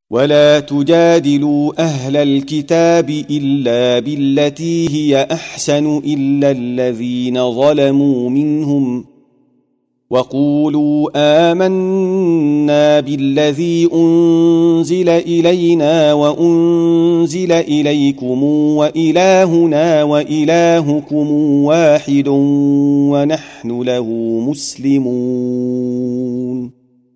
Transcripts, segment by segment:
ولا تجادلوا أهل الكتاب إلا بالتي هي أحسن إلا الذين ظلموا منهم وقولوا آمنا بالذي أنزل إلينا وأنزل إليكم وإلهنا وإلهكم واحد ونحن له مسلمون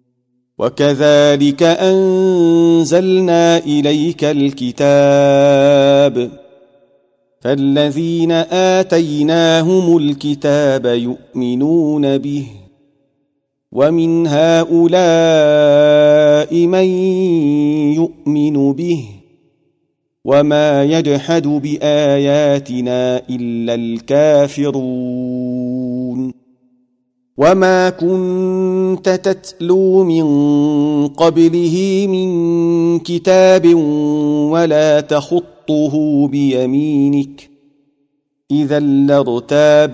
وكذلك أنزلنا إليك الكتاب فالذين آتيناهم الكتاب يؤمنون به ومن هؤلاء من يؤمن به وما يجحد بآياتنا إلا الكافرون وما كنت تتلو من قبله من كتاب ولا تخطه بيمينك إذا لارتاب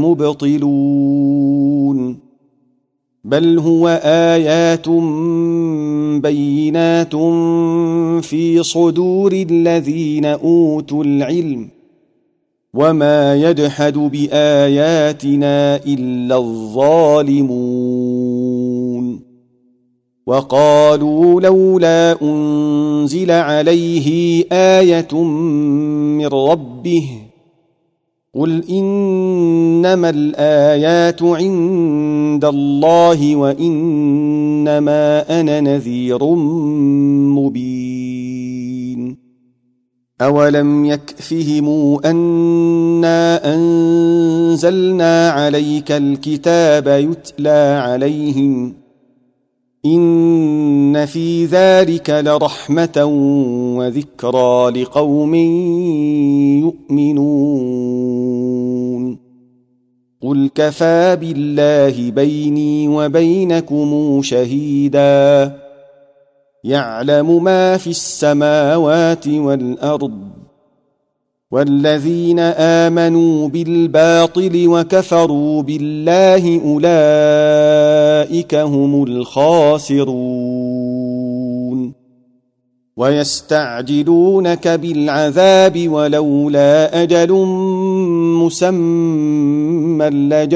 المبطلون بل هو آيات بينات في صدور الذين أوتوا العلم وما يجحد بآياتنا إلا الظالمون وقالوا لولا أنزل عليه آية من ربه قل إنما الآيات عند الله وإنما أنا نذير مبين أولم يكفهم أنا أنزلنا عليك الكتاب يتلى عليهم إن في ذلك لرحمة وذكرى لقوم يؤمنون قل كفى بالله بيني وبينكم شهيدا يعلم ما في السماوات والأرض والذين آمنوا بالباطل وكفروا بالله أولئك هم الخاسرون ويستعجلونك بالعذاب ولولا أجل مسمى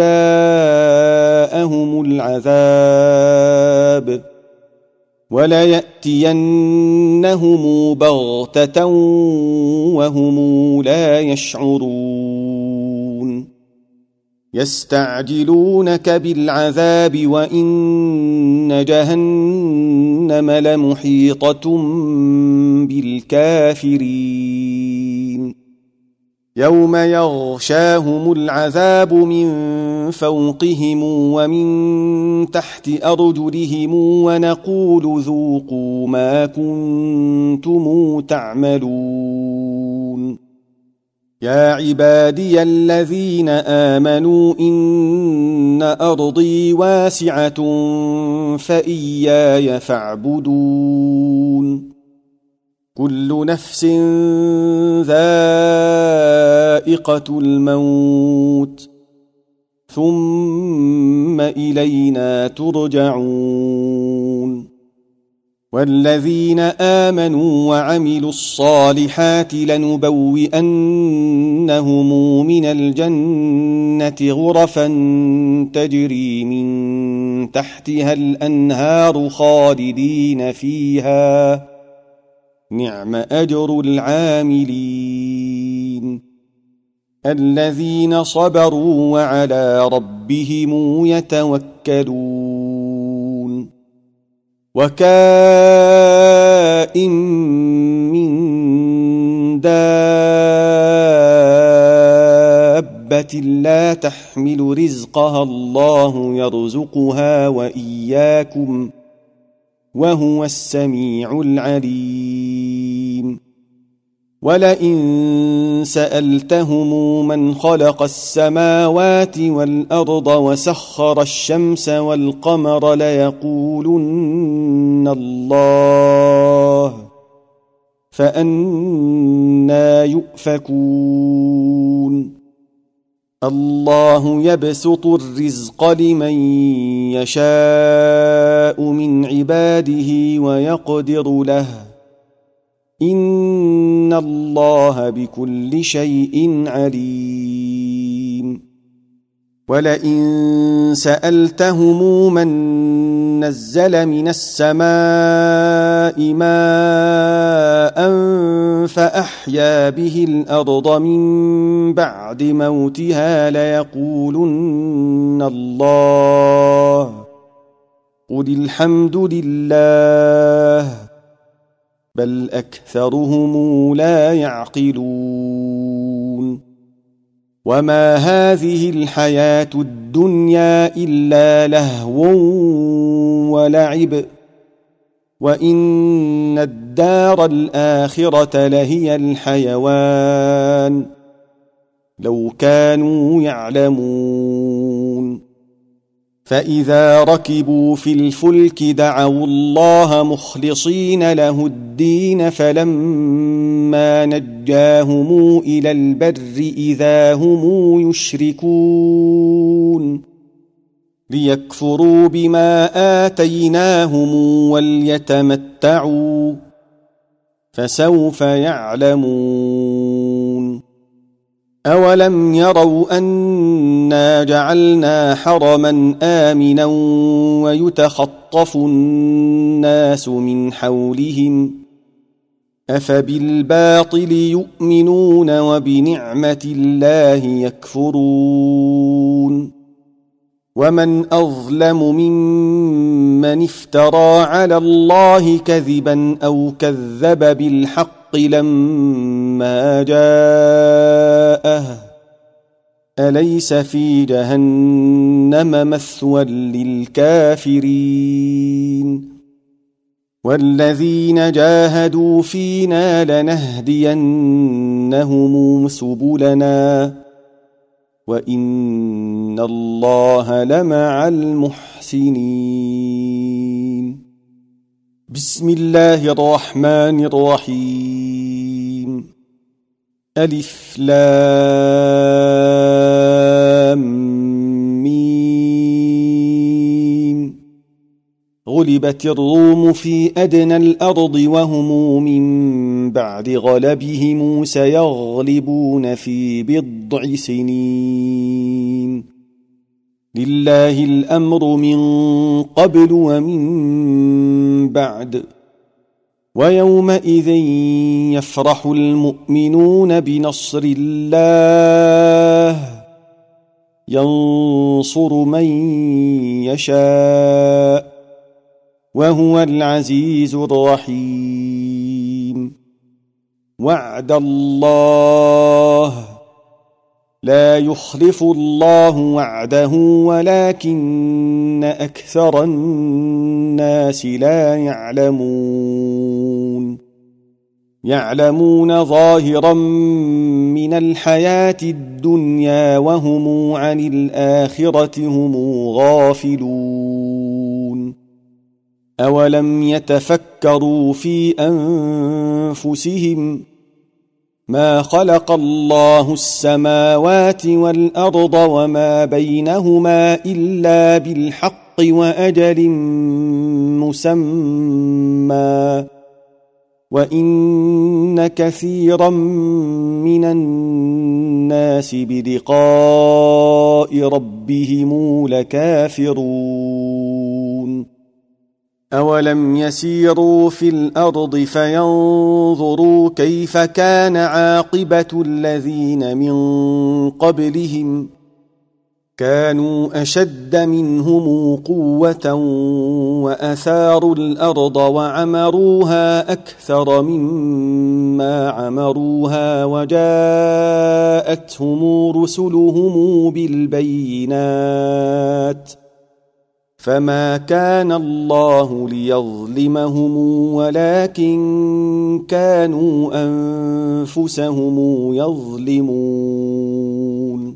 لجاءهم العذاب وليأتينهم بغتة وهم لا يشعرون يستعجلونك بالعذاب وإن جهنم لمحيطة بالكافرين يوم يغشاهم العذاب من فوقهم ومن تحت أرجلهم ونقول ذوقوا ما كنتم تعملون يا عبادي الذين آمنوا إن أرضي واسعة فإياي فاعبدون كل نفس ذائقة الموت ثم إلينا ترجعون والذين آمنوا وعملوا الصالحات لنبوئنهم من الجنة غرفا تجري من تحتها الأنهار خالدين فيها نعم أجر العاملين الذين صبروا وعلى ربهم يتوكلون وكائن من دابة لا تحمل رزقها الله يرزقها وإياكم وهو السميع العليم ولئن سألتهم من خلق السماوات والأرض وسخر الشمس والقمر ليقولن الله فأنى يؤفكون الله يبسط الرزق لمن يشاء من عباده ويقدر له إن الله بكل شيء عليم ولئن سألتهم من نزل من السماء ماء فأحيا به الأرض من بعد موتها ليقولن الله قل الحمد لله بل أكثرهم لا يعقلون وما هذه الحياة الدنيا إلا لهو ولعب وإن الدار الآخرة لهي الحيوان لو كانوا يعلمون فإذا ركبوا في الفلك دعوا الله مخلصين له الدين فلما نجاهم إلى البر إذا هم يشركون ليكفروا بما آتيناهم وليتمتعوا فسوف يعلمون أولم يروا أنا جعلنا حرما آمنا ويتخطف الناس من حولهم أفبالباطل يؤمنون وبنعمة الله يكفرون ومن أظلم ممن افترى على الله كذبا أو كذب بالحق لما جاءه أليس في جهنم مثوى للكافرين والذين جاهدوا فينا لنهدينهم سبلنا وإن الله لمع المحسنين بسم الله الرحمن الرحيم ألف لام ميم غلبت الروم في أدنى الأرض وهم من بعد غلبهم سيغلبون في بضع سنين لله الأمر من قبل ومن بعد ويومئذ يفرح المؤمنون بنصر الله ينصر من يشاء وهو العزيز الرحيم وعد الله لا يخلف الله وعده ولكن أكثر الناس لا يعلمون ظاهرا من الحياة الدنيا وهم عن الآخرة هم غافلون أولم يتفكروا في أنفسهم ما خلق الله السماوات والأرض وما بينهما إلا بالحق وأجل مسمى وإن كثيرا من الناس بلقاء ربهم لكافرون أولم يسيروا في الأرض فينظروا كيف كان عاقبة الذين من قبلهم كانوا أشد منهم قوة وأثاروا الأرض وعمروها أكثر مما عمروها وجاءتهم رسلهم بالبينات فما كان الله ليظلمهم ولكن كانوا أنفسهم يظلمون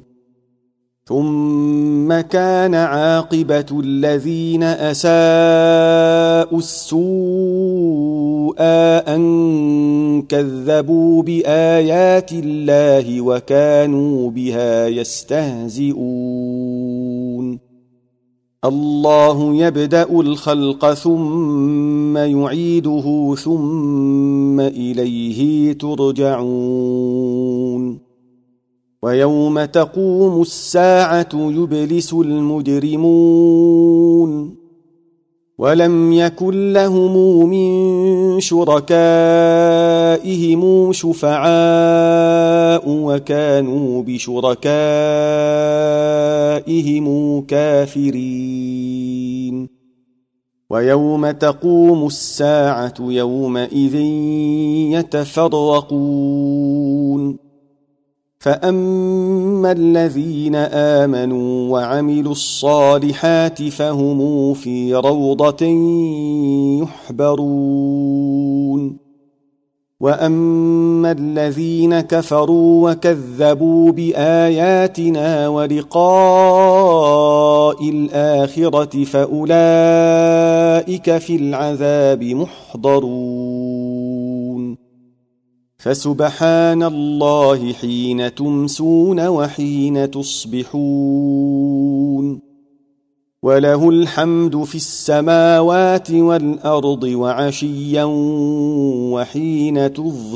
ثم كان عاقبة الذين أساءوا السوء أن كذبوا بآيات الله وكانوا بها يستهزئون الله يبدأ الخلق ثم يعيده ثم إليه ترجعون ويوم تقوم الساعة يبلس المجرمون ولم يكن لهم من شركائهم شفعاء وكانوا بشركائهم كافرين ويوم تقوم الساعة يومئذ يتفرقون فأما الذين آمنوا وعملوا الصالحات فهم في روضة يحبرون وأما الذين كفروا وكذبوا بآياتنا ولقاء الآخرة فأولئك في العذاب محضرون فسبحان الله حين تمسون وحين تصبحون وله الحمد في السماوات والأرض وعشيا وحين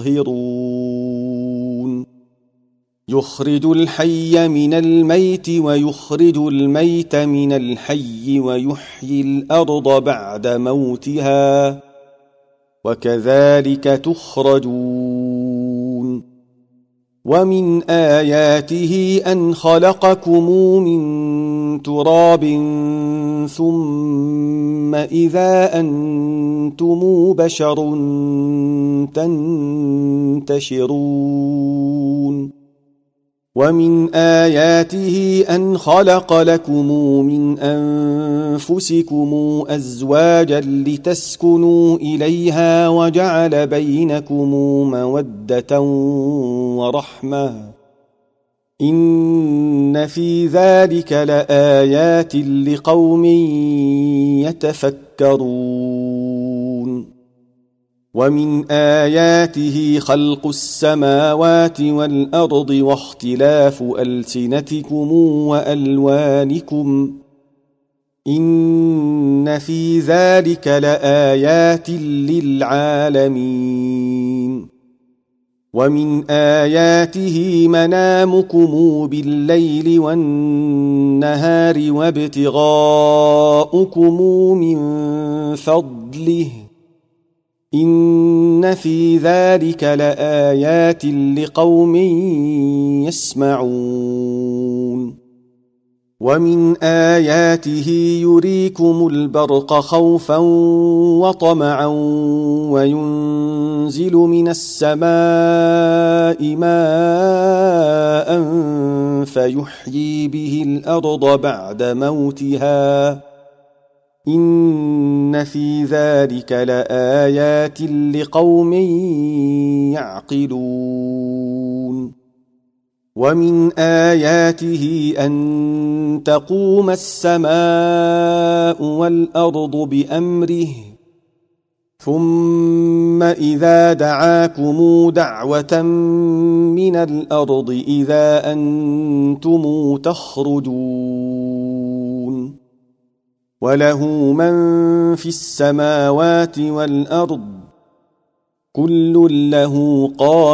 تظهرون يخرج الحي من الميت ويخرج الميت من الحي ويحيي الأرض بعد موتها وكذلك تخرجون ومن آياته أن خلقكم من تراب ثم إذا أنتم بشر تنتشرون ومن آياته أن خلق لكم من أنفسكم أزواجا لتسكنوا إليها وجعل بينكم مودة ورحمة إن في ذلك لآيات لقوم يتفكرون ومن آياته خلق السماوات والأرض واختلاف ألسنتكم وألوانكم إن في ذلك لآيات للعالمين ومن آياته منامكم بالليل والنهار وابتغاؤكم من فضله إن في ذلك لآيات لقوم يسمعون ومن آياته يريكم البرق خوفا وطمعا وينزل من السماء ماء فيحيي به الأرض بعد موتها إن في ذلك لآيات لقوم يعقلون ومن آياته أن تقوم السماء والأرض بأمره ثم إذا دعاكم دعوة من الأرض إذا أنتم تخرجون وله من في السماوات والأرض كل له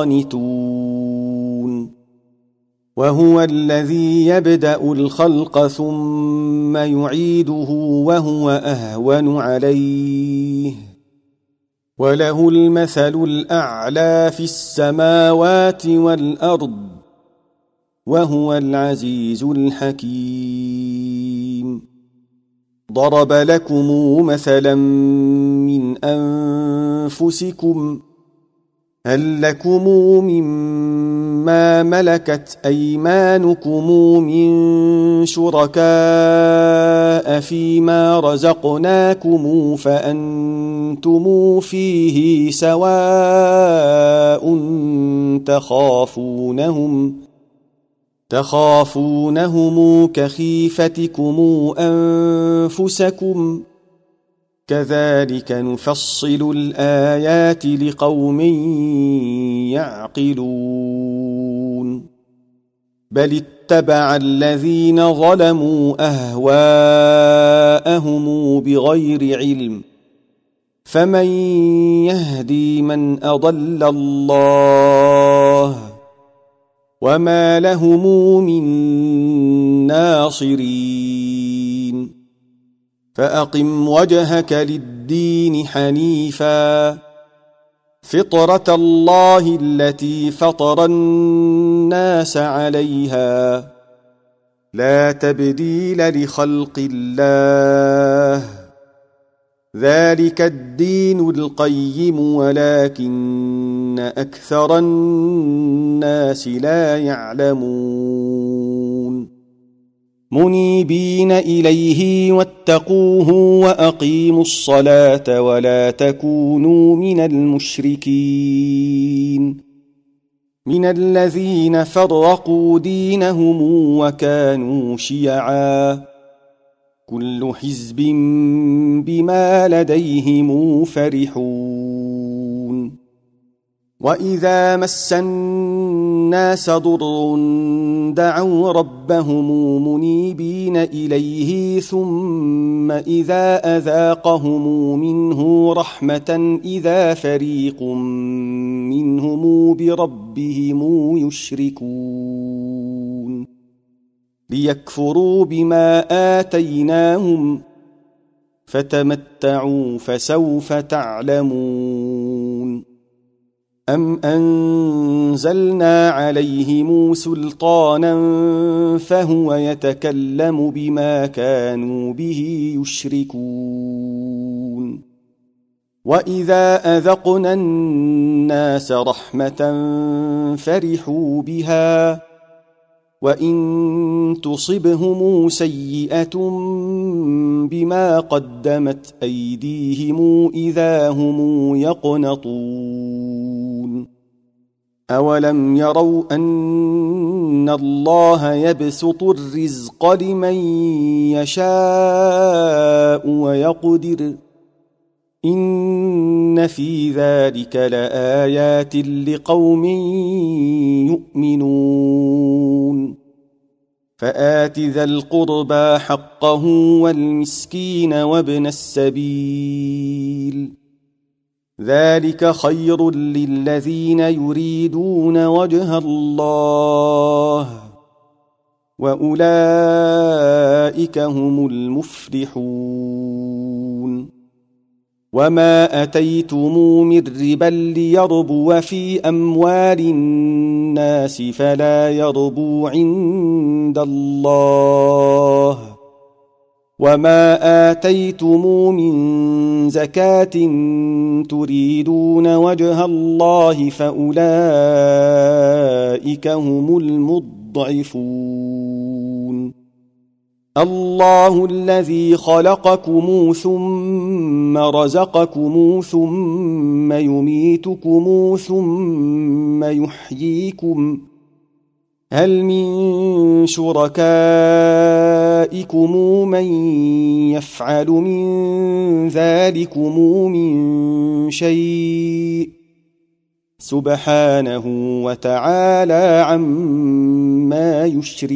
قانتون وهو الذي يبدأ الخلق ثم يعيده وهو أهون عليه وله المثل الأعلى في السماوات والأرض وهو العزيز الحكيم ضرب لكم مثلا من أنفسكم هل لكم مما ملكت أيمانكم من شركاء فيما رزقناكم فأنتم فيه سواء تخافونهم كخيفتكم أنفسكم كذلك نفصل الآيات لقوم يعقلون بل اتبع الذين ظلموا أهواءهم بغير علم فمن يهدي من أضل الله وما لهم من ناصرين فأقم وجهك للدين حنيفا فطرة الله التي فطر الناس عليها لا تبديل لخلق الله ذلك الدين القيم ولكن أكثر الناس لا يعلمون منيبين إليه واتقوه وأقيموا الصلاة ولا تكونوا من المشركين من الذين فرقوا دينهم وكانوا شيعا كل حزب بما لديهم فرحون وإذا مس الناس ضر دعوا ربهم منيبين إليه ثم إذا أذاقهم منه رحمة إذا فريق منهم بربهم يشركون ليكفروا بما آتيناهم فتمتعوا فسوف تعلمون أم أنزلنا عليهم سلطانا فهو يتكلم بما كانوا به يشركون وإذا أذقنا الناس رحمة فرحوا بها وإن تصبهم سيئة بما قدمت أيديهم إذا هم يقنطون أولم يروا أن الله يبسط الرزق لمن يشاء ويقدر إن في ذلك لآيات لقوم يؤمنون فآت ذا القربى حقه والمسكين وابن السبيل ذلك خير للذين يريدون وجه الله وأولئك هم المفلحون وما أتيتم من ربا ليربو في أموال الناس فلا يربو عند الله وما آتيتم من زكاة تريدون وجه الله فأولئك هم المضعفون الله الذي خلقكم ثم رزقكم ثم يميتكم ثم يحييكم هل من شركائكم من يفعل من ذلكم من شيء سبحانه وتعالى عما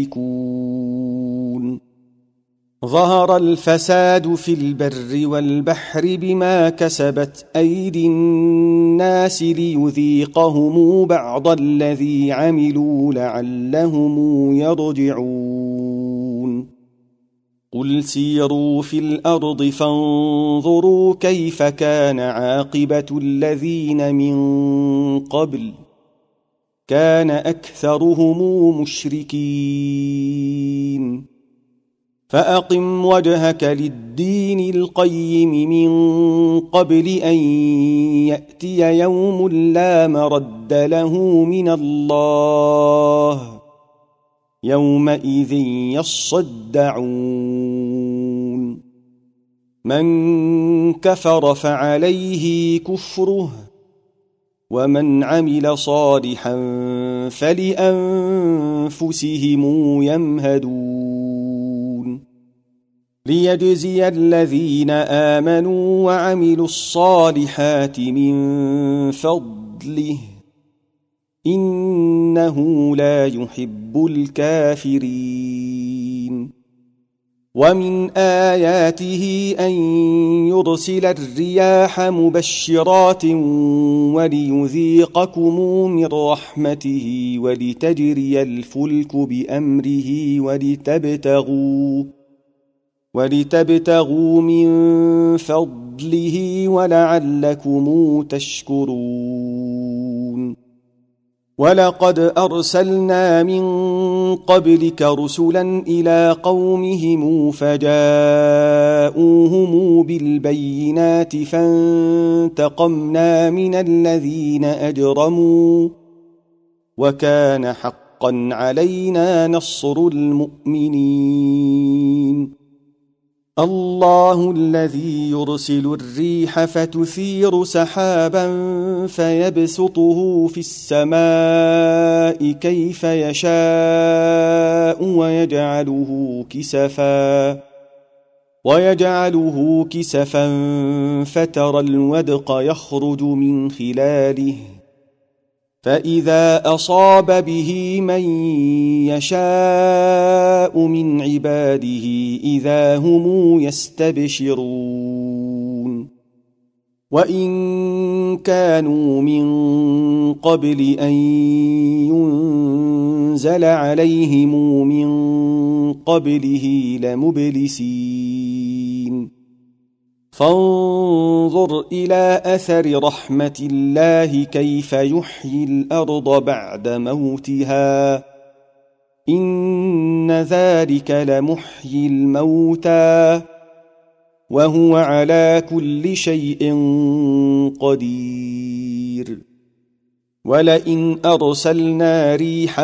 يشركون ظهر الفساد في البر والبحر بما كسبت أيدي الناس ليذيقهم بعض الذي عملوا لعلهم يرجعون قل سيروا في الأرض فانظروا كيف كان عاقبة الذين من قبل كان أكثرهم مشركين فأقم وجهك للدين القيم من قبل أن يأتي يوم لا مرد له من الله يومئذ يصدعون من كفر فعليه كفره ومن عمل صالحا فلأنفسهم يمهدون ليجزي الذين آمنوا وعملوا الصالحات من فضله إنه لا يحب الكافرين ومن آياته أن يرسل الرياح مبشرات وليذيقكم من رحمته ولتجري الفلك بأمره ولتبتغوا من فضله ولعلكم تشكرون ولقد أرسلنا من قبلك رسلا إلى قومهم فجاءوهم بالبينات فانتقمنا من الذين أجرموا وكان حقا علينا نصر المؤمنين الله الذي يرسل الريح فتثير سحابا فيبسطه في السماء كيف يشاء ويجعله كسفا فترى الودق يخرج من خلاله فإذا أصاب به من يشاء من عباده إذا هم يستبشرون وإن كانوا من قبل أن ينزل عليهم من قبله لمبلسين فانظر إلى أثر رحمة الله كيف يحيي الأرض بعد موتها إن ذلك لمحيي الموتى وهو على كل شيء قدير ولئن أرسلنا ريحا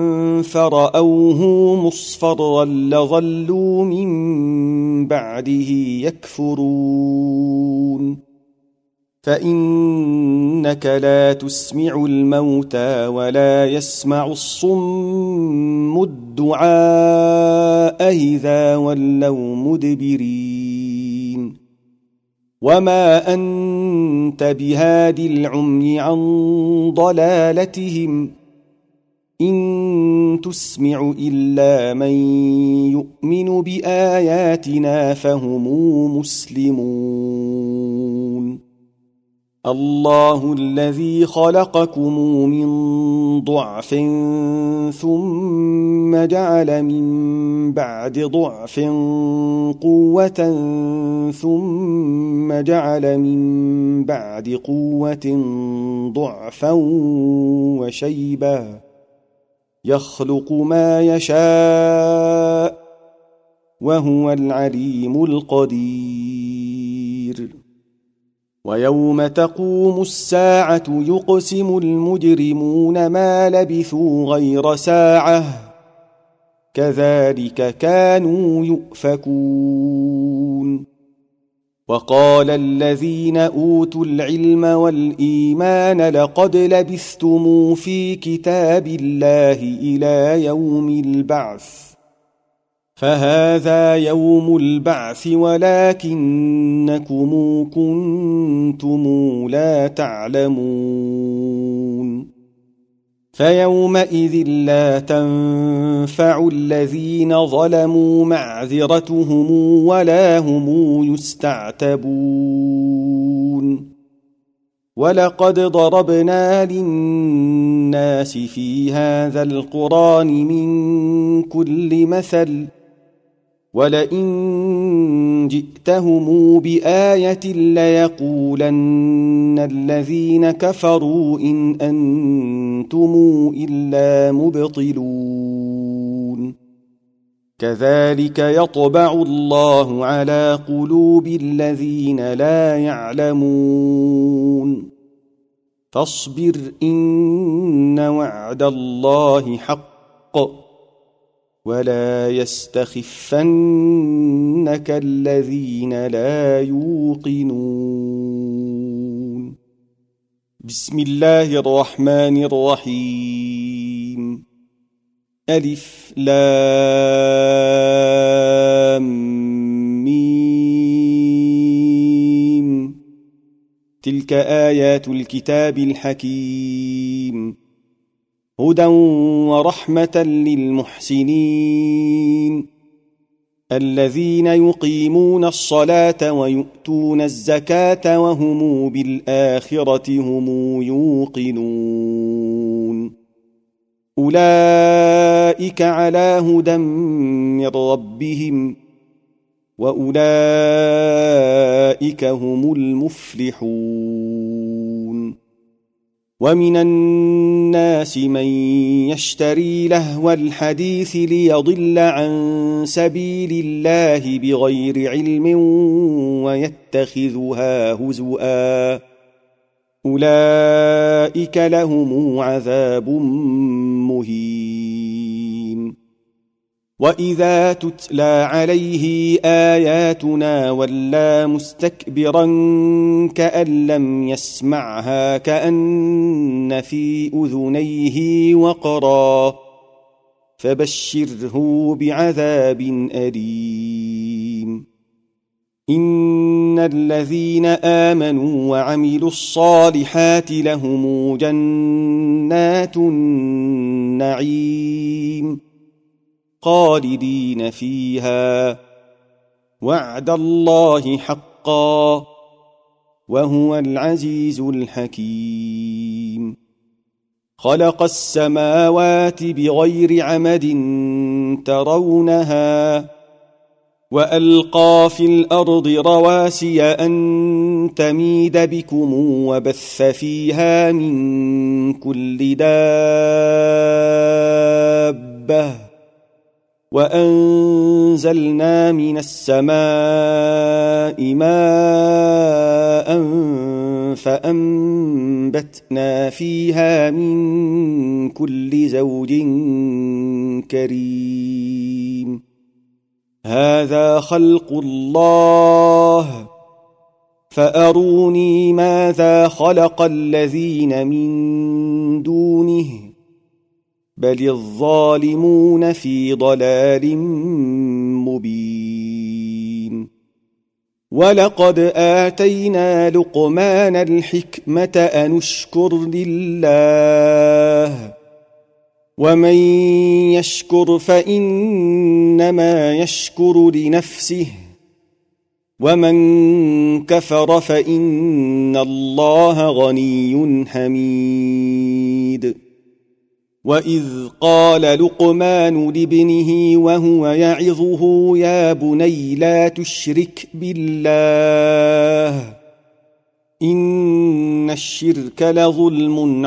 فرأوه مصفرا لظلوا من بعده يكفرون فإنك لا تسمع الموتى ولا يسمع الصم الدعاء إذا ولوا مدبرين وما أنت بهاد العمي عن ضلالتهم إن تسمع إلا من يؤمن بآياتنا فهم مسلمون الله الذي خلقكم من ضعف ثم جعل من بعد ضعف قوة ثم جعل من بعد قوة ضعفا وشيبة يخلق ما يشاء وهو العليم القدير ويوم تقوم الساعة يقسم المجرمون ما لبثوا غير ساعة كذلك كانوا يؤفكون وقال الذين أوتوا العلم والإيمان لقد لبثتم في كتاب الله إلى يوم البعث فهذا يوم البعث ولكنكم كنتم لا تعلمون فيومئذ لا تنفع الذين ظلموا معذرتهم ولا هم يستعتبون ولقد ضربنا للناس في هذا القرآن من كل مثل ولئن جئتهم بآية ليقولن الذين كفروا إن أنتم إلا مبطلون كذلك يطبع الله على قلوب الذين لا يعلمون فاصبر إن وعد الله حق ولا يستخفنك الذين لا يوقنون بسم الله الرحمن الرحيم ألف لام ميم تلك آيات الكتاب الحكيم هدى ورحمة للمحسنين الذين يقيمون الصلاة ويؤتون الزكاة وهم بالآخرة هم يوقنون أولئك على هدى من ربهم وأولئك هم المفلحون ومن الناس من يشتري لهو الحديث ليضل عن سبيل الله بغير علم ويتخذها هزؤا أولئك لهم عذاب مهين وإذا تتلى عليه آياتنا ولى مستكبرا كأن لم يسمعها كأن في أذنيه وقرا فبشره بعذاب أليم إن الذين آمنوا وعملوا الصالحات لهم جنات النعيم خالدين فيها وعد الله حقا وهو العزيز الحكيم خلق السماوات بغير عمد ترونها وألقى في الأرض رواسي أن تميد بكم وبث فيها من كل دابة وأنزلنا من السماء ماء فأنبتنا فيها من كل زوج كريم هذا خلق الله فأروني ماذا خلق الذين من دونه بل الظالمون في ضلال مبين ولقد آتينا لقمان الحكمة أن اشكر لله ومن يشكر فإنما يشكر لنفسه ومن كفر فإن الله غني حميد وإذ قال لقمان لابنه وهو يعظه يا بني لا تشرك بالله إن الشرك لظلم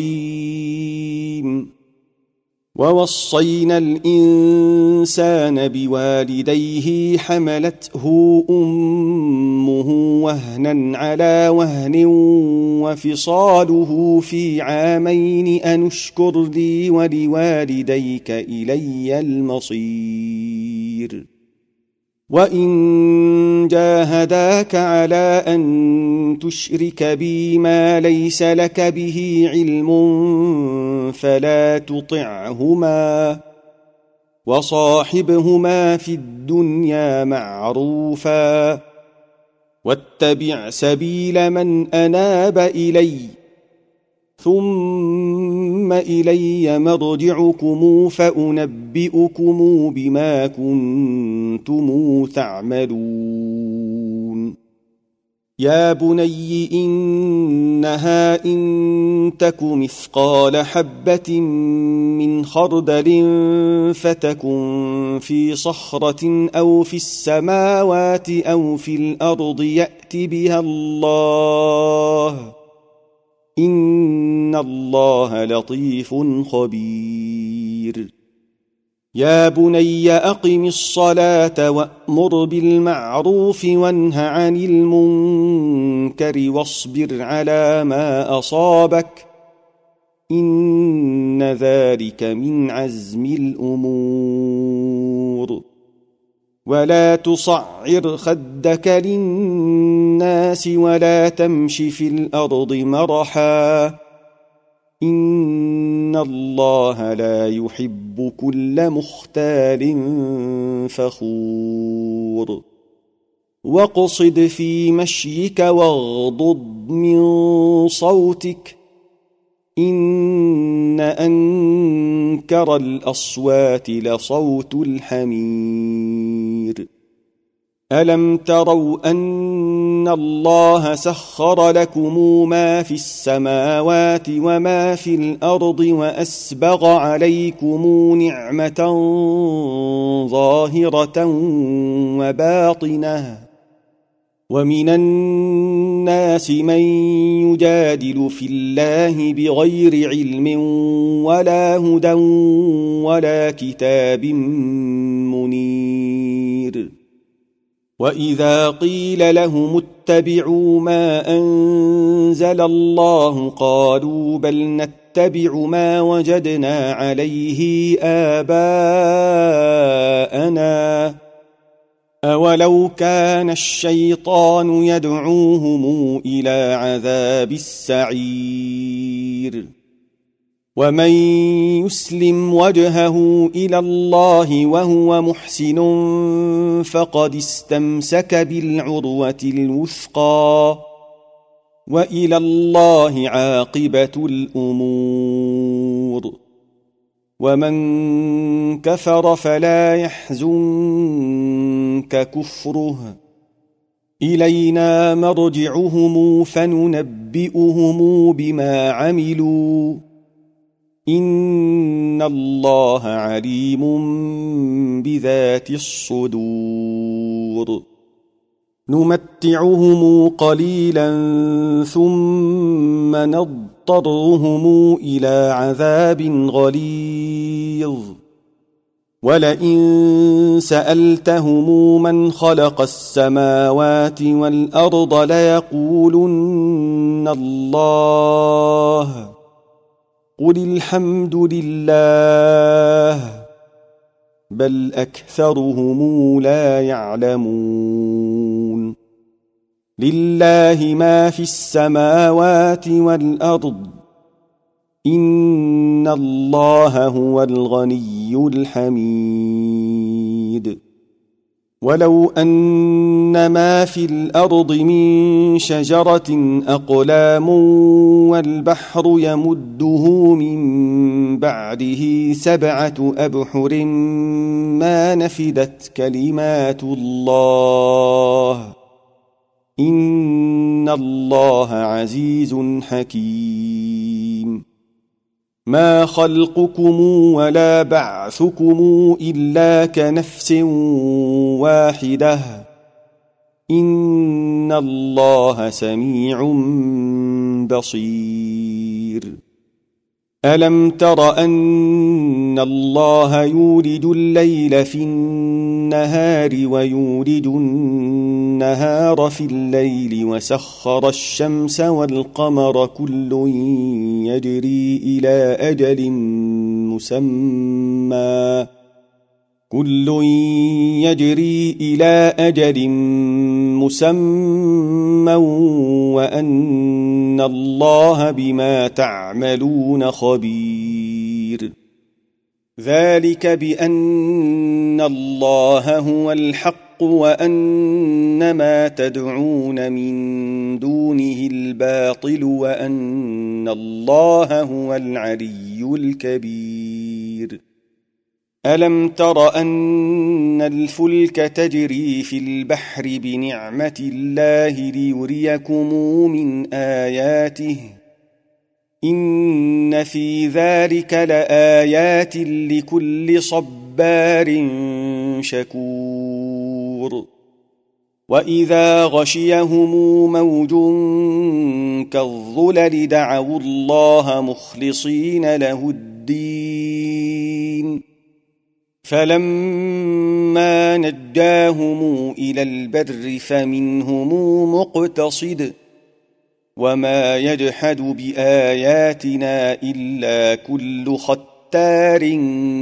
عظيم ووصينا الإنسان بوالديه حملته أمه وهنا على وهن وفصاله في عامين أن اشكر لي ولوالديك إلي المصير وإن جاهداك على أن تشرك بي ما ليس لك به علم فلا تطعهما وصاحبهما في الدنيا معروفا واتبع سبيل من أناب إلي ثم إلي مرجعكم فأنبئكم بما كنتم تعملون يا بني إنها إن تك مثقال حبة من خردل فتكن في صخرة أو في السماوات أو في الأرض يأت بها الله إن الله لطيف خبير يا بني أقم الصلاة وأمر بالمعروف وانه عن المنكر واصبر على ما أصابك إن ذلك من عزم الأمور ولا تصعر خدك للناس ولا تمش في الأرض مرحا إن الله لا يحب كل مختال فخور واقصد في مشيك واغضض من صوتك إن أنكر الأصوات لصوت الحمير ألم تروا أن الله سخر لكم ما في السماوات وما في الأرض وأسبغ عليكم نعمة ظاهرة وباطنة ومن الناس من يجادل في الله بغير علم ولا هدى ولا كتاب منير وإذا قيل لهم اتبعوا ما أنزل الله قالوا بل نتبع ما وجدنا عليه آباءنا أولو كان الشيطان يدعوهم إلى عذاب السعير ومن يسلم وجهه إلى الله وهو محسن فقد استمسك بالعروة الوثقى وإلى الله عاقبة الأمور ومن كفر فلا يحزنك كفره إلينا مرجعهم فننبئهم بما عملوا إن الله عليم بذات الصدور نمتعهم قليلا ثم نضطرهم إلى عذاب غليظ ولئن سألتهم من خلق السماوات والأرض ليقولن الله قل الحمد لله بل أكثرهم لا يعلمون لله ما في السماوات والأرض إن الله هو الغني الحميد ولو أن ما في الأرض من شجرة أقلام والبحر يمده من بعده 7 أبحر ما نفدت كلمات الله إن الله عزيز حكيم ما خلقكم ولا بعثكم إلا كنفس واحدة إن الله سميع بصير ألم تر أن الله يولج الليل في النهار ويولج النهار في الليل وسخر الشمس والقمر كل يجري إلى أجل مسمى وأن الله بما تعملون خبير ذلك بأن الله هو الحق وأن ما تدعون من دونه الباطل وأن الله هو العلي الكبير ألم تر أن الفلك تجري في البحر بنعمة الله ليريكم من آياته إن في ذلك لآيات لكل صبار شكور وإذا غشيهم موج كالظلل دعوا الله مخلصين له الدين فلما نجاهم إلى البر فمنهم مقتصد وما يجحد بآياتنا إلا كل ختار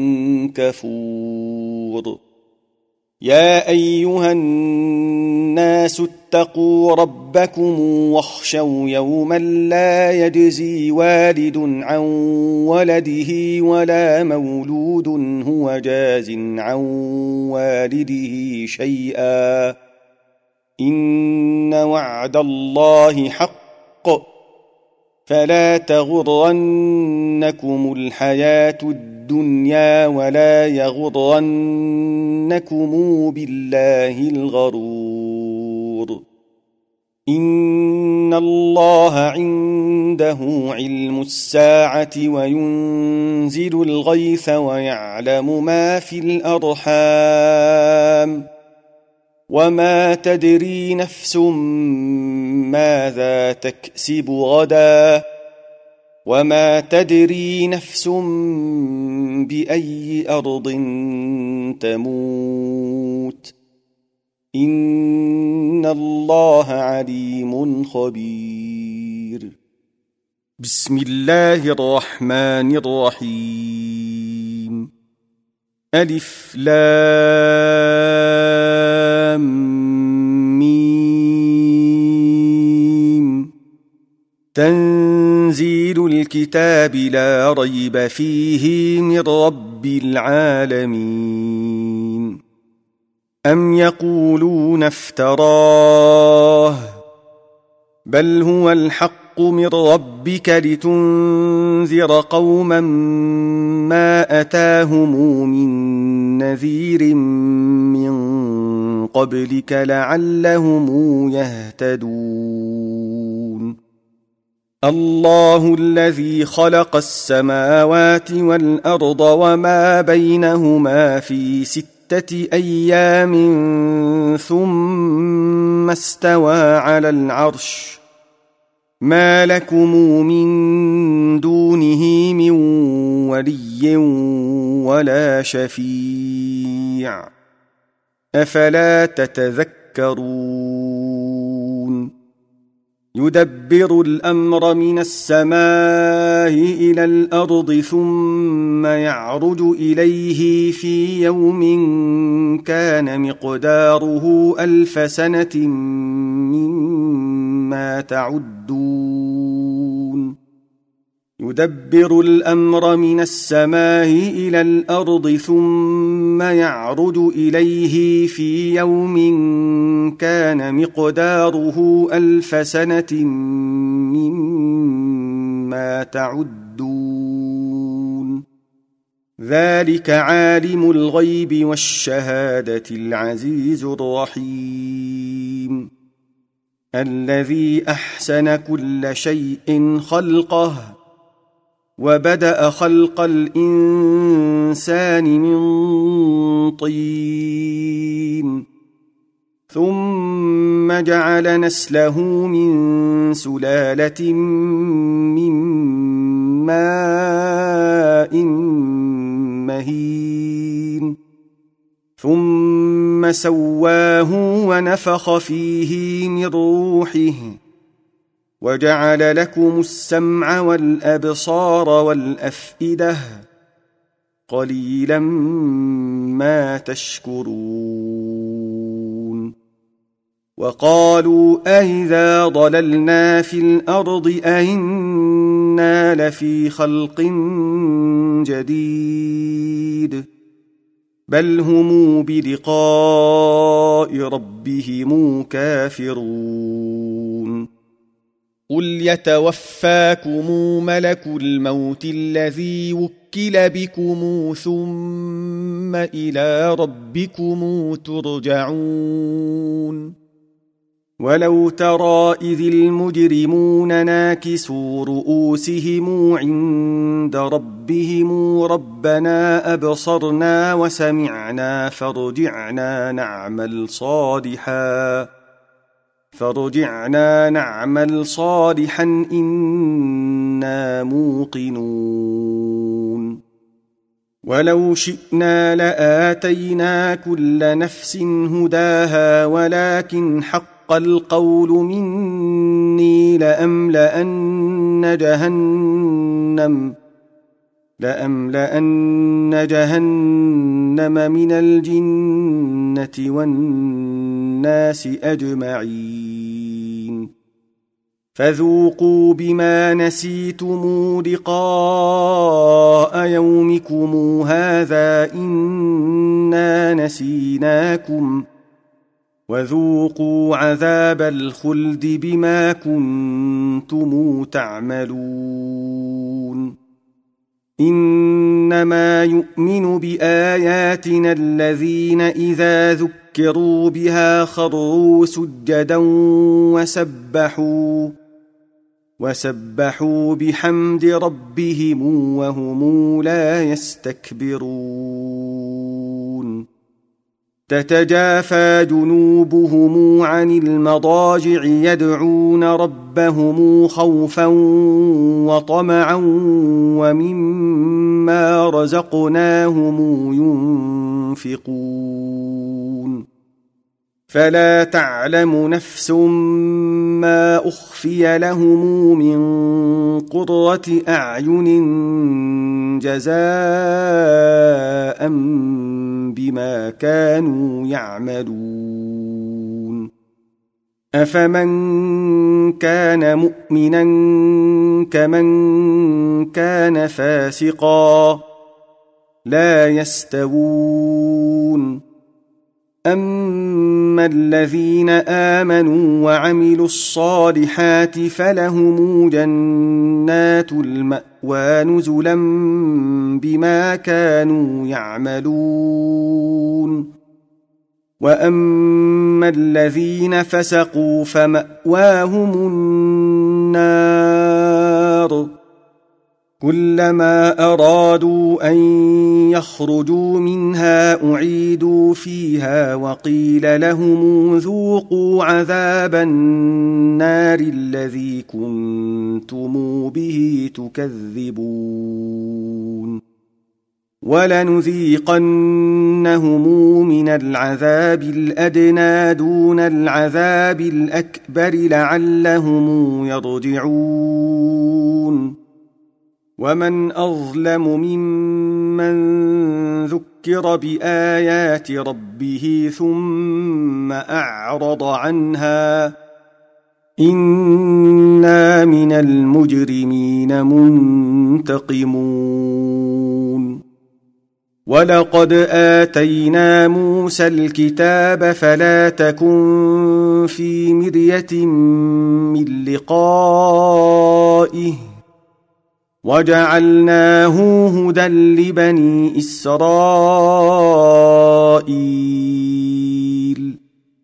كفور يا أيها الناس اتقوا ربكم واخشوا يوما لا يجزي والد عن ولده ولا مولود هو جاز عن والده شيئا إن وعد الله حق فلا تغرنكم الحياة الدنيا ولا يغرنكم بالله الغرور إن الله عنده علم الساعة وينزل الغيث ويعلم ما في الأرحام وما تدري نفس ماذا تكسب غدا وما تدري نفس بأي أرض تموت إن الله عليم خبير بسم الله الرحمن الرحيم ألف لام ميم تنزيل الكتاب لا ريب فيه من رب العالمين أم يقولون افتراه بل هو الحق من ربك لتنذر قوما ما أتاهم من نذير من قبلك لعلهم يهتدون الله الذي خلق السماوات والأرض وما بينهما في 6 أيام ثم استوى على العرش ما لكم من دونه من ولي ولا شفيع أفلا تتذكرون يدبر الأمر من السماء إلى الأرض ثم يعرج إليه في يوم كان مقداره 1000 سنة مما تعدون يدبر الأمر من السماء إلى الأرض ثم يعرج إليه في يوم كان مقداره 1000 سنة مما تعدون ذلك عالم الغيب والشهادة العزيز الرحيم الذي أحسن كل شيء خلقه وبدأ خلق الإنسان من طين ثم جعل نسله من سلالة من ماء مهين ثم سواه ونفخ فيه من روحه وجعل لكم السمع والأبصار والأفئدة قليلا ما تشكرون وقالوا أئذا ضللنا في الأرض أئنا لفي خلق جديد بل هم بلقاء ربهم كافرون قل يتوفاكم ملك الموت الذي وكل بكم ثم إلى ربكم ترجعون ولو ترى إذ المجرمون ناكسوا رؤوسهم عند ربهم ربنا أبصرنا وسمعنا فارجعنا نعمل صالحا إنا موقنون ولو شئنا لآتينا كل نفس هداها ولكن حق القول مني لأملأن جهنم من الجنة والناس أجمعين فذوقوا بما نسيتم لقاء يومكم هذا إنا نسيناكم وذوقوا عذاب الخلد بما كنتم تعملون إنما يؤمن بآياتنا الذين إذا ذكروا بها خروا سجدا وسبحوا بحمد ربهم وهم لا يستكبرون تتجافى جنوبهم عن المضاجع يدعون ربهم خوفا وطمعا ومما رزقناهم ينفقون فلا تعلم نفس ما أخفي لهم من قرة أعين جزاء بما كانوا يعملون أفمن كان مؤمنا كمن كان فاسقا لا يستوون أما الذين آمنوا وعملوا الصالحات فلهم جنات المأوى نزلا بما كانوا يعملون وأما الذين فسقوا فمأواهم النار كلما أرادوا أن يخرجوا منها أعيدوا فيها وقيل لهم ذوقوا عذاب النار الذي كنتم به تكذبون ولنذيقنهم من العذاب الأدنى دون العذاب الأكبر لعلهم يرجعون ومن أظلم ممن ذكر بآيات ربه ثم أعرض عنها إنا من المجرمين منتقمون ولقد آتينا موسى الكتاب فلا تكن في مرية من لقائه وجعلناه هدى لبني إسرائيل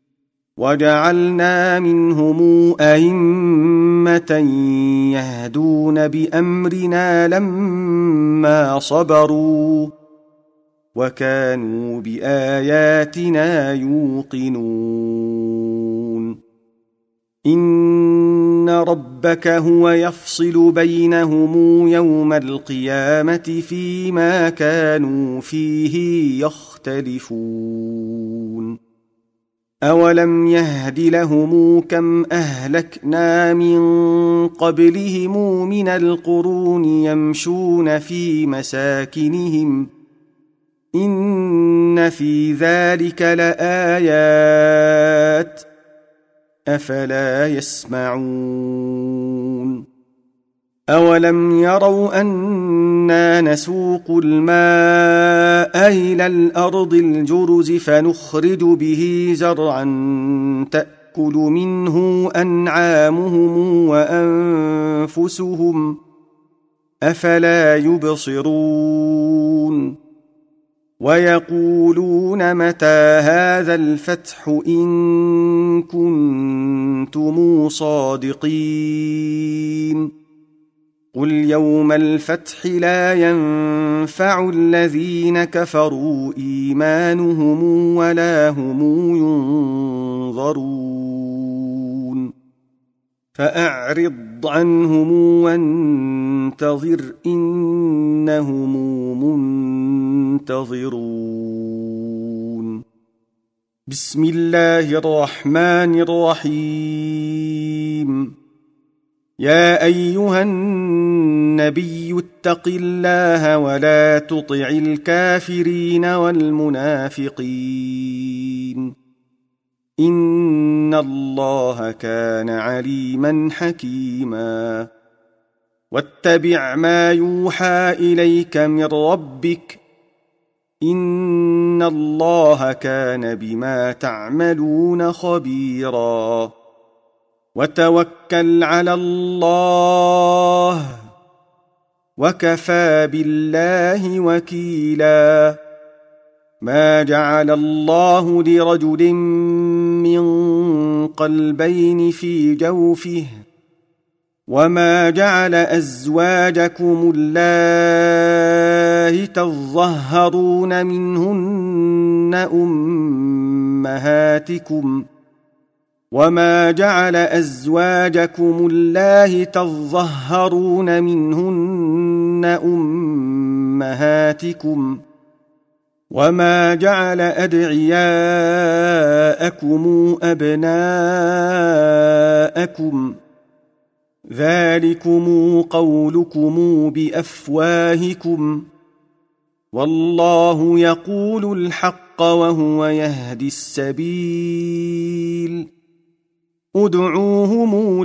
وجعلنا منهم أئمة يهدون بأمرنا لما صبروا وكانوا بآياتنا يوقنون إن ربك هو يفصل بينهم يوم القيامة فيما كانوا فيه يختلفون أولم يهد لهم كم أهلكنا من قبلهم من القرون يمشون في مساكنهم إن في ذلك لآيات أفلا يسمعون أولم يروا أنا نسوق الماء إلى الأرض الجرز فنخرج به زرعا تأكل منه أنعامهم وأنفسهم أفلا يبصرون ويقولون متى هذا الفتح إن كنتم صادقين قل يوم الفتح لا ينفع الذين كفروا إيمانهم ولا هم ينظرون فأعرض عنهم وانتظر إنهم منتظرون بسم الله الرحمن الرحيم يا أيها النبي اتق الله ولا تطع الكافرين والمنافقين إن الله كان عليما حكيما واتبع ما يوحى إليك من ربك إن الله كان بما تعملون خبيرا وتوكل على الله وكفى بالله وكيلا ما جعل الله لرجل من قلبين في جوفه وما جعل أزواجكم اللائي تظهرون منهن أمهاتكم وما جعل أزواجكم اللائي تظهرون منهن أمهاتكم وما جعل أدعياءكم أبناءكم ذلكم قولكم بأفواهكم والله يقول الحق وهو يهدي السبيل ادعوهم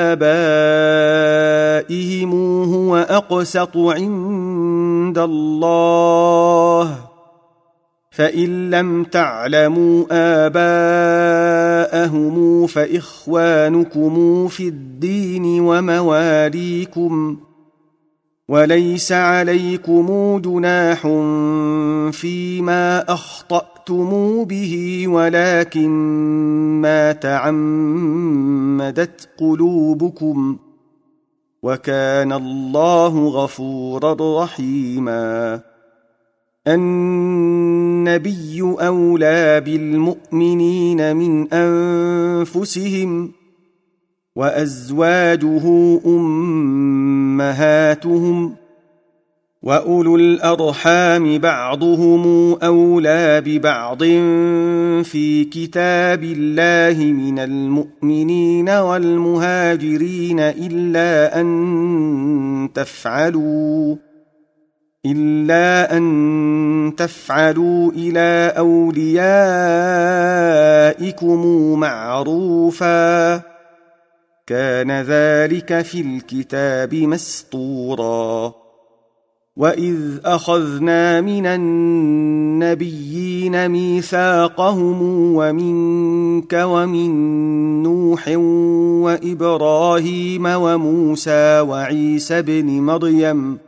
لآبائهم هو أقسط عند الله فإن لم تعلموا آباءهم فإخوانكم في الدين ومواليكم وليس عليكم جناح فيما أخطأتم به ولكن ما تعمدت قلوبكم وكان الله غفورا رحيما النبي أولى بالمؤمنين من أنفسهم وأزواجه أمهاتهم وأولو الأرحام بعضهم أولى ببعض في كتاب الله من المؤمنين والمهاجرين إلا أن تفعلوا إلى أوليائكم معروفا كان ذلك في الكتاب مسطورا وإذ أخذنا من النبيين ميثاقهم ومنك ومن نوح وإبراهيم وموسى وعيسى بن مريم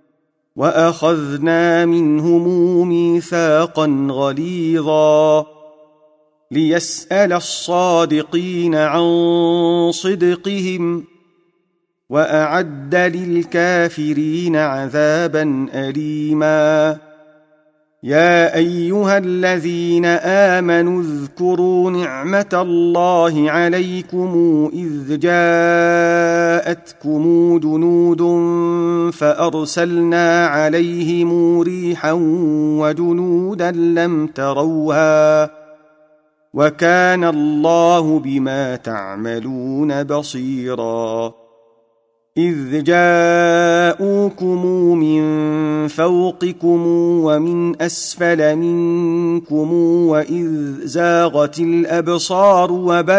وأخذنا منهم ميثاقا غليظا ليسأل الصادقين عن صدقهم وأعد للكافرين عذابا أليما يا أيها الذين آمنوا اذكروا نعمة الله عليكم إذ جاءتكم جنود فأرسلنا عليهم ريحا وجنودا لم تروها وكان الله بما تعملون بصيرا إذ جاءوكم من فوقكم ومن أسفل منكم وإذ زاغت الأبصار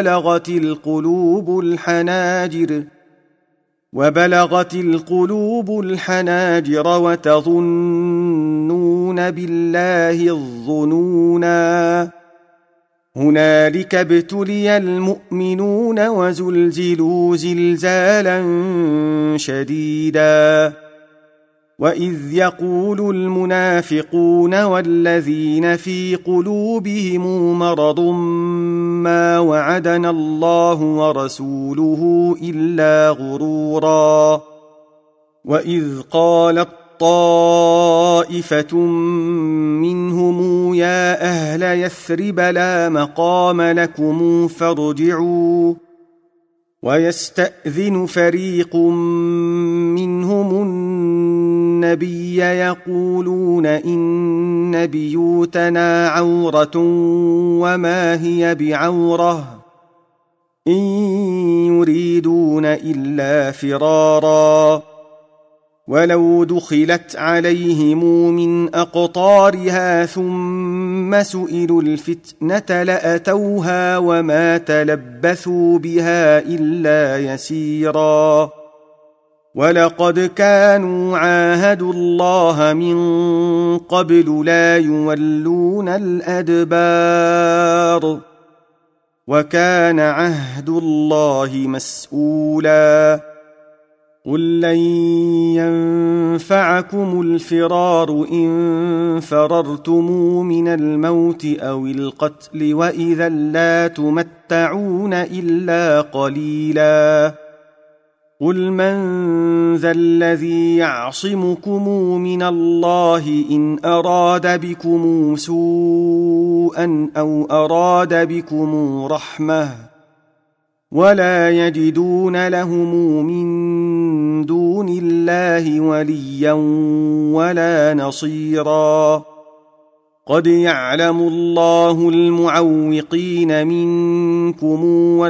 وبلغت القلوب الحناجر وتظنون بالله الظنونا هنالك ابتلي المؤمنون وزلزلوا زلزالا شديدا وإذ يقول المنافقون والذين في قلوبهم مرض ما وعدنا الله ورسوله إلا غرورا وإذ قالت طائفة منهم يا أهل يثرب لا مقام لكم فارجعوا ويستأذن فريق منهم النبي يقولون إن بيوتنا عورة وما هي بعورة إن يريدون إلا فرارا ولو دخلت عليهم من أقطارها ثم سئلوا الفتنة لأتوها وما تلبثوا بها إلا يسيرا ولقد كانوا عاهدوا الله من قبل لا يولون الأدبار وكان عهد الله مسؤولا قل لن ينفعكم الفرار إن فررتم من الموت أو القتل وإذا لا تمتعون إلا قليلا قل من ذا الذي يعصمكم من الله إن أراد بكم سوءا أو أراد بكم رحمة ولا يجدون لهم من دون الله وليا ولا نصيرا قد يعلم الله المعوقين منكم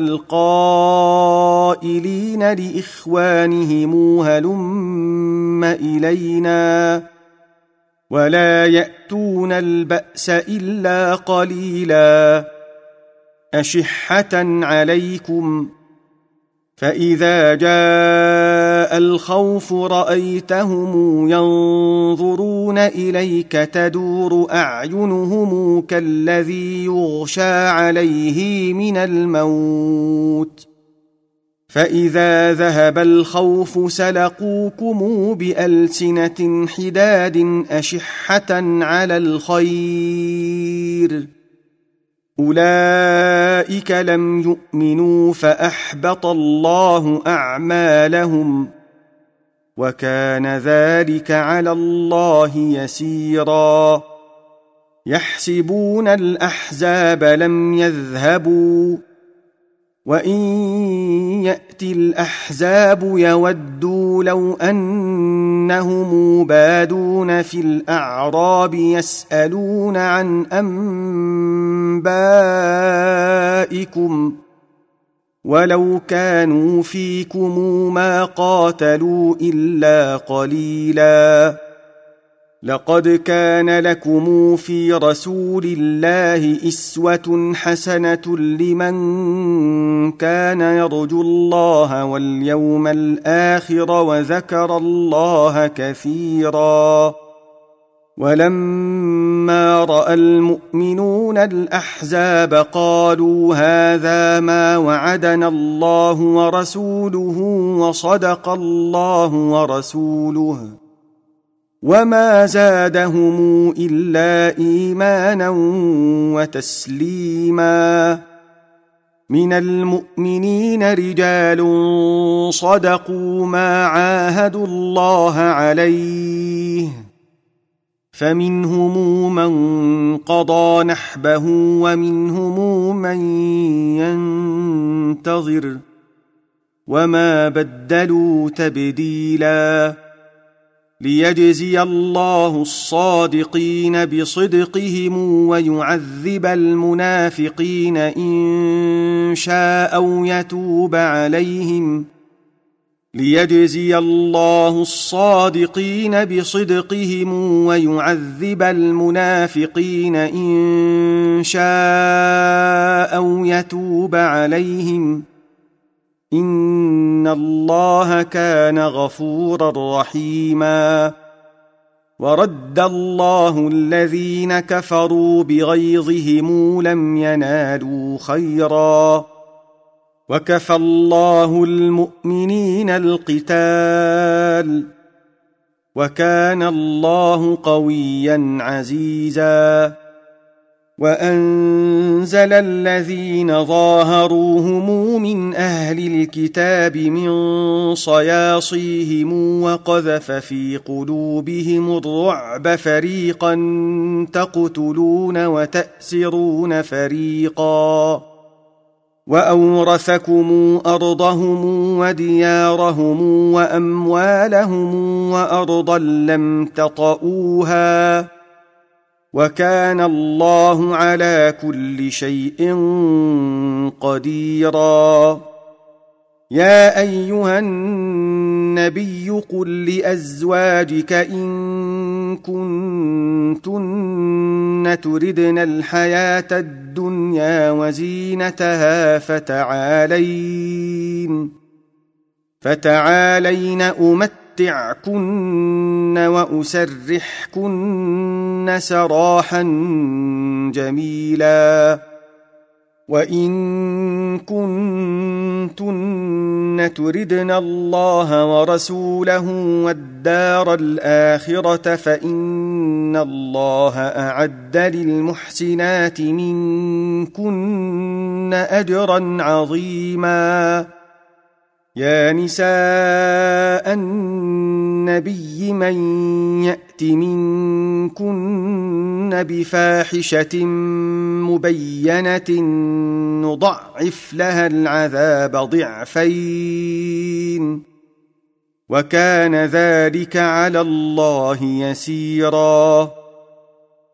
والقائلين لإخوانهم هلم إلينا ولا يأتون البأس إلا قليلا أشحة عليكم فإذا جاء الخوف رأيتهم ينظرون إليك تدور أعينهم كالذي يغشى عليه من الموت فإذا ذهب الخوف سلقوكم بألسنة حداد أشحة على الخير أولئك لم يؤمنوا فأحبط الله أعمالهم وكان ذلك على الله يسيرا يحسبون الأحزاب لم يذهبوا وإن يأتي الأحزاب يودوا لو أنهم بادون في الأعراب يسألون عن أنبائكم ولو كانوا فيكم ما قاتلوا إلا قليلا لقد كان لكم في رسول الله أسوة حسنة لمن كان يرجو الله واليوم الآخر وذكر الله كثيرا ولما رأى المؤمنون الأحزاب قالوا هذا ما وعدنا الله ورسوله وصدق الله ورسوله وما زادهم إلا إيمانا وتسليما من المؤمنين رجال صدقوا ما عاهدوا الله عليه فمنهم من قضى نحبه ومنهم من ينتظر وما بدلوا تبديلا ليجزي الله الصادقين بصدقهم ويعذب المنافقين إن شاء أو يتوب عليهم ليجزي الله الصادقين بصدقهم ويعذب المنافقين إن شاء أو يتوب عليهم إن الله كان غفورا رحيما ورد الله الذين كفروا بغيظهم لم ينالوا خيرا وكفى الله المؤمنين القتال وكان الله قويا عزيزا وأنزل الذين ظاهروهم من أهل الكتاب من صياصيهم وقذف في قلوبهم الرعب فريقا تقتلون وتأسرون فريقا وأورثكم أرضهم وديارهم وأموالهم وأرضا لم تطئوها وكان الله على كل شيء قديرا يا أيها النبي قل لأزواجك إن كنتن تردن الحياة الدنيا وزينتها فتعالين فتعالين أمتعكن وأسرحكن سراحا جميلا وإن كنتن تردن الله ورسوله والدار الآخرة فإن الله أعد للمحسنات منكن أجرا عظيما يا نساء النبي من يأت منكن بفاحشة مبينة نضعف لها العذاب ضعفين وكان ذلك على الله يسيرا